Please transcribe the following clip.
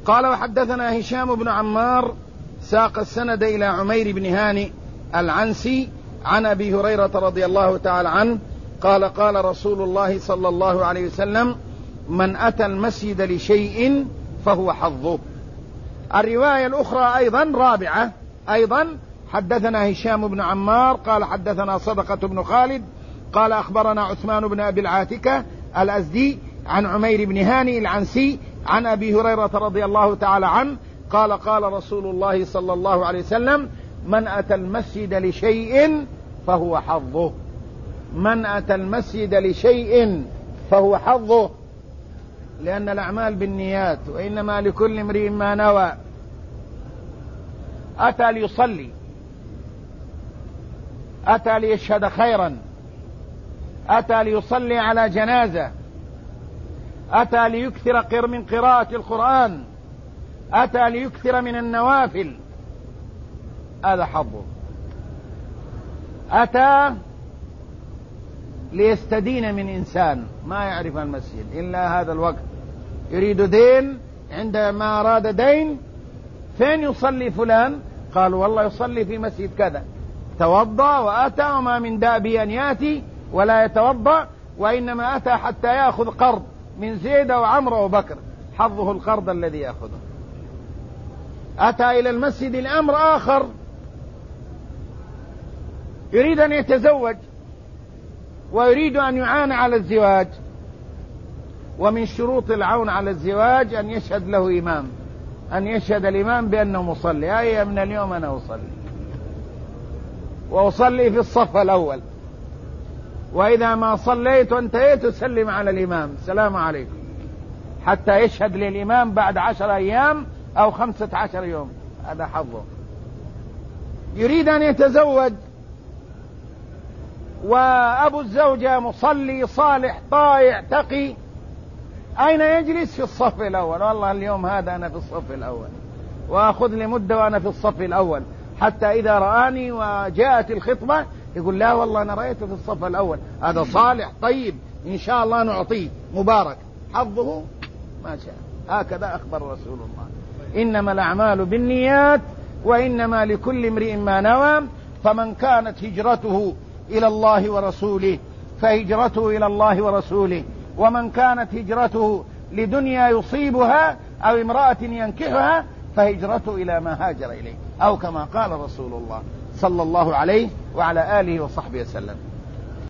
قال وحدثنا هشام بن عمار ساق السند إلى عمير بن هاني العنسي عن أبي هريرة رضي الله تعالى عنه قال قال رسول الله صلى الله عليه وسلم من أتى المسجد لشيء فهو حظه. الرواية الأخرى أيضا رابعة أيضا حدثنا هشام بن عمار قال حدثنا صدقة بن خالد قال أخبرنا عثمان بن أبي العاتكة الأزدي عن عمير بن هاني العنسي عن أبي هريرة رضي الله تعالى عنه قال قال رسول الله صلى الله عليه وسلم من أتى المسجد لشيء فهو حظه. من أتى المسجد لشيء فهو حظه، لأن الأعمال بالنيات وإنما لكل امرئ ما نوى. أتى ليصلي، أتى ليشهد خيرا، أتى ليصلي على جنازة، أتى ليكثر من قراءة القرآن، أتى ليكثر من النوافل، هذا حظه. أتى ليستدين من إنسان ما يعرف المسجد إلا هذا الوقت، يريد دين، عندما أراد دين فين يصلي فلان؟ قال والله يصلي في مسجد كذا. توضأ وأتى، وما من داب أن يأتي ولا يتوضأ، وإنما أتى حتى يأخذ قرض من زيد وعمر وبكر، حظه القرض الذي يأخذه. أتى إلى المسجد الأمر آخر، يريد أن يتزوج ويريد أن يعان على الزواج، ومن شروط العون على الزواج أن يشهد له إمام، أن يشهد الإمام بأنه مصلي. أي من اليوم أنا أصلي وأصلي في الصف الأول، وإذا ما صليت وانتهيت أسلم على الإمام السلام عليكم، حتى يشهد للإمام بعد 10 أيام أو 15 يوم. هذا حظه. يريد أن يتزوج وأبو الزوجة مصلي صالح طائع تقي، أين يجلس؟ في الصف الأول. والله اليوم هذا أنا في الصف الأول، وأخذ لي مدة وأنا في الصف الأول، حتى إذا رآني وجاءت الخطبة يقول لا والله أنا رأيته في الصف الأول، هذا صالح طيب إن شاء الله نعطيه مبارك، حظه ما شاء. هكذا أخبر رسول الله. إنما الأعمال بالنيات وإنما لكل امرئ ما نوى. فمن كانت هجرته إلى الله ورسوله فهجرته إلى الله ورسوله، ومن كانت هجرته لدنيا يصيبها أو امرأة ينكحها فهجرته إلى ما هاجر إليه، أو كما قال رسول الله صلى الله عليه وعلى آله وصحبه وسلم.